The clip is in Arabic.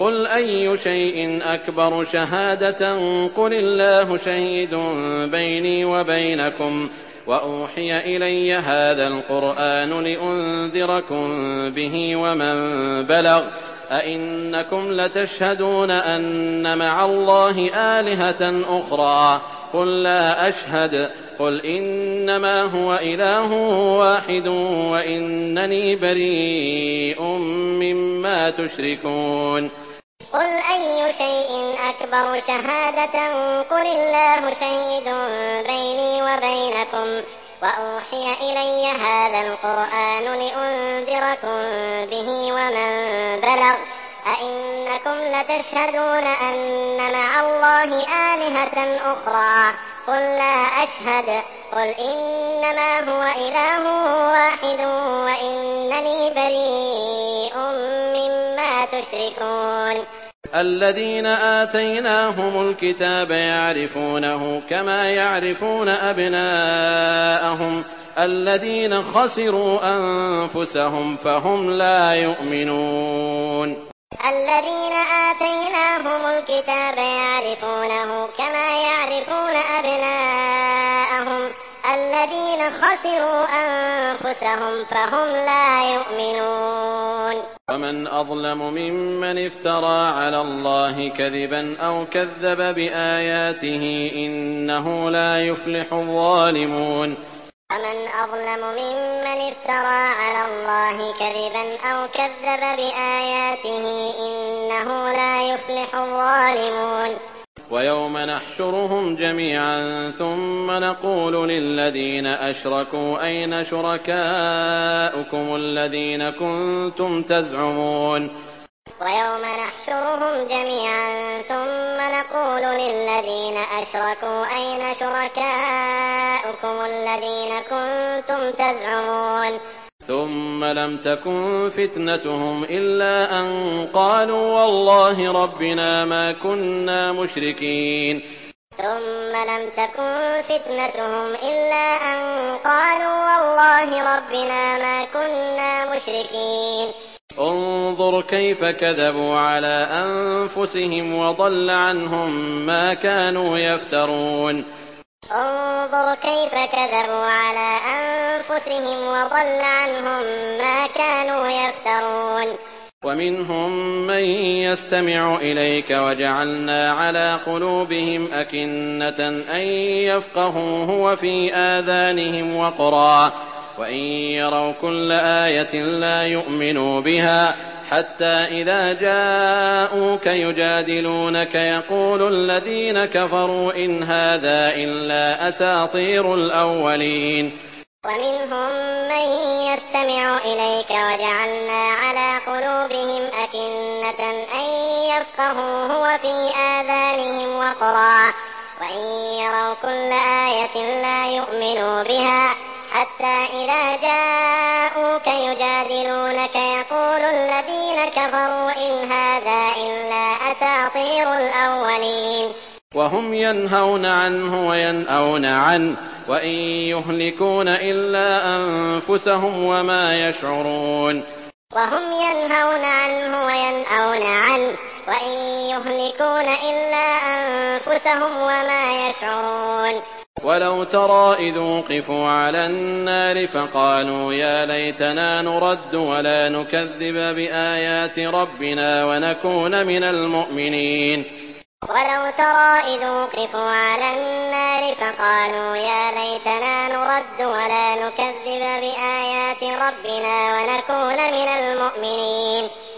قُلْ أَيُّ شَيْءٍ أَكْبَرُ شَهَادَةً قُلِ اللَّهُ شَهِيدٌ بَيْنِي وَبَيْنَكُمْ وَأُوحِيَ إِلَيَّ هَٰذَا الْقُرْآنُ لِأُنذِرَكُم بِهِ وَمَن بَلَغَ أَئِنَّكُمْ لَتَشْهَدُونَ أَنَّ مَعَ اللَّهِ آلِهَةً أُخْرَىٰ قُل لَّا أَشْهَدُ قُلْ إِنَّمَا هُوَ إِلَٰهٌ وَاحِدٌ وَإِنَّنِي بَرِيءٌ مِّمَّا تُشْرِكُونَ قُلْ أَيُّ شَيْءٍ أَكْبَرُ شَهَادَةً قُلِ اللَّهُ شَهِيدٌ بَيْنِي وَبَيْنَكُمْ وَأُوحِيَ إِلَيَّ هَٰذَا الْقُرْآنُ لِأُنذِرَكُم بِهِ وَمَن بَلَغَ أَئِنَّكُمْ لَتَشْهَدُونَ أَنَّ مَعَ اللَّهِ آلِهَةً أُخْرَىٰ قُل لَّا أَشْهَدُ قُلْ إِنَّمَا هُوَ إِلَٰهٌ وَاحِدٌ وَإِنَّنِي بَرِيءٌ مِّمَّا تُشْرِكُونَ الَّذِينَ آتَيْنَاهُمُ الْكِتَابَ يَعْرِفُونَهُ كَمَا يَعْرِفُونَ أَبْنَاءَهُمُ الَّذِينَ خَسِرُوا أَنفُسَهُمْ فَهُمْ لَا يُؤْمِنُونَ الَّذِينَ آتَيْنَاهُمُ الْكِتَابَ يَعْرِفُونَهُ كَمَا يَعْرِفُونَ أَبْنَاءَهُمُ الَّذِينَ خَسِرُوا أَنفُسَهُمْ فَهُمْ لَا يُؤْمِنُونَ وَمَنْ أَظْلَمُ مِمَّنِ افْتَرَىٰ عَلَى اللَّهِ كَذِبًا أَوْ كَذَّبَ بِآيَاتِهِ ۚ إِنَّهُ لَا يُفْلِحُ الظَّالِمُونَ وَمَنْ أَظْلَمُ مِمَّنِ افْتَرَىٰ عَلَى اللَّهِ كَذِبًا أَوْ كَذَّبَ بِآيَاتِهِ ۚ إِنَّهُ لَا يُفْلِحُ الظَّالِمُونَ وَيَوْمَ نَحْشُرُهُمْ جَمِيعًا ثُمَّ نَقُولُ لِلَّذِينَ أَشْرَكُوا أَيْنَ شُرَكَاؤُكُمُ الَّذِينَ كُنتُمْ تَزْعُمُونَ وَيَوْمَ نَحْشُرُهُمْ جَمِيعًا ثُمَّ نَقُولُ لِلَّذِينَ أَشْرَكُوا أَيْنَ شُرَكَاؤُكُمُ الَّذِينَ كُنتُمْ تَزْعُمُونَ ثُمَّ لَمْ تَكُن فِتْنَتُهُمْ إِلَّا أَن قَالُوا وَاللَّهِ رَبِّنَا مَا كُنَّا مُشْرِكِينَ ثُمَّ لَمْ تَكُن فِتْنَتُهُمْ إِلَّا أَن قَالُوا وَاللَّهِ رَبِّنَا مَا كُنَّا مُشْرِكِينَ انظُرْ كَيْفَ كَذَبُوا عَلَىٰ أَنفُسِهِمْ وَضَلَّ عَنْهُم مَّا كَانُوا يَفْتَرُونَ انظُرْ كَيْفَ كَذَبُوا عَلَىٰ أَنفُسِهِمْ وَضَلَّ عَنْهُم مَّا كَانُوا يَفْتَرُونَ وَمِنْهُم مَّن يَسْتَمِعُ إِلَيْكَ وَجَعَلْنَا عَلَىٰ قُلُوبِهِمْ أَكِنَّةً أَن يَفْقَهُوهُ وَفِي آذَانِهِمْ وَقْرًا وَإِن يَرَوْا كُلَّ آيَةٍ لَّا يُؤْمِنُوا بِهَا حَتَّىٰ إِذَا جَاءُوكَ يُجَادِلُونَكَ يَقُولُ الَّذِينَ كَفَرُوا إِنْ هَٰذَا إِلَّا أَسَاطِيرُ الْأَوَّلِينَ وَمِنْهُم مَّن يَسْتَمِعُ إِلَيْكَ وَجَعَلْنَا عَلَىٰ قُلُوبِهِمْ أَكِنَّةً أَن يَفْقَهُوهُ وَفِي آذَانِهِمْ وَقْرًا وَإِن يَرَوْا كُلَّ آيَةٍ لَّا يُؤْمِنُوا بِهَا حَتَّىٰ إِذَا جَاءُوكَ يُجَادِلُونَكَ يَقُولُ الَّذِينَ كَفَرُوا إِنْ هَٰذَا إِلَّا أَسَاطِيرُ الْأَوَّلِينَ وَهُمْ يَنْهَوْنَ عَنْهُ وَيَنْأَوْنَ عَنْهُ وَإِن يُهْلِكُونَ إِلَّا أَنفُسَهُمْ وَمَا يَشْعُرُونَ وَهُمْ يَنْهَوْنَ عَنْهُ وَيَنْأَوْنَ عَنْهُ وَإِن يُهْلِكُونَ إِلَّا أَنفُسَهُمْ وَمَا يَشْعُرُونَ وَلَوْ تَرَىٰ إِذْ وُقِفُوا عَلَى النَّارِ فَقَالُوا يَا لَيْتَنَا نُرَدُّ وَلَا نُكَذِّبَ بِآيَاتِ رَبِّنَا وَنَكُونَ مِنَ الْمُؤْمِنِينَ وَلَوْ تَرَىٰ إِذْ وُقِفُوا عَلَى النَّارِ فَقَالُوا يَا لَيْتَنَا نُرَدُّ وَلَا نُكَذِّبَ بِآيَاتِ رَبِّنَا وَنَكُونَ مِنَ الْمُؤْمِنِينَ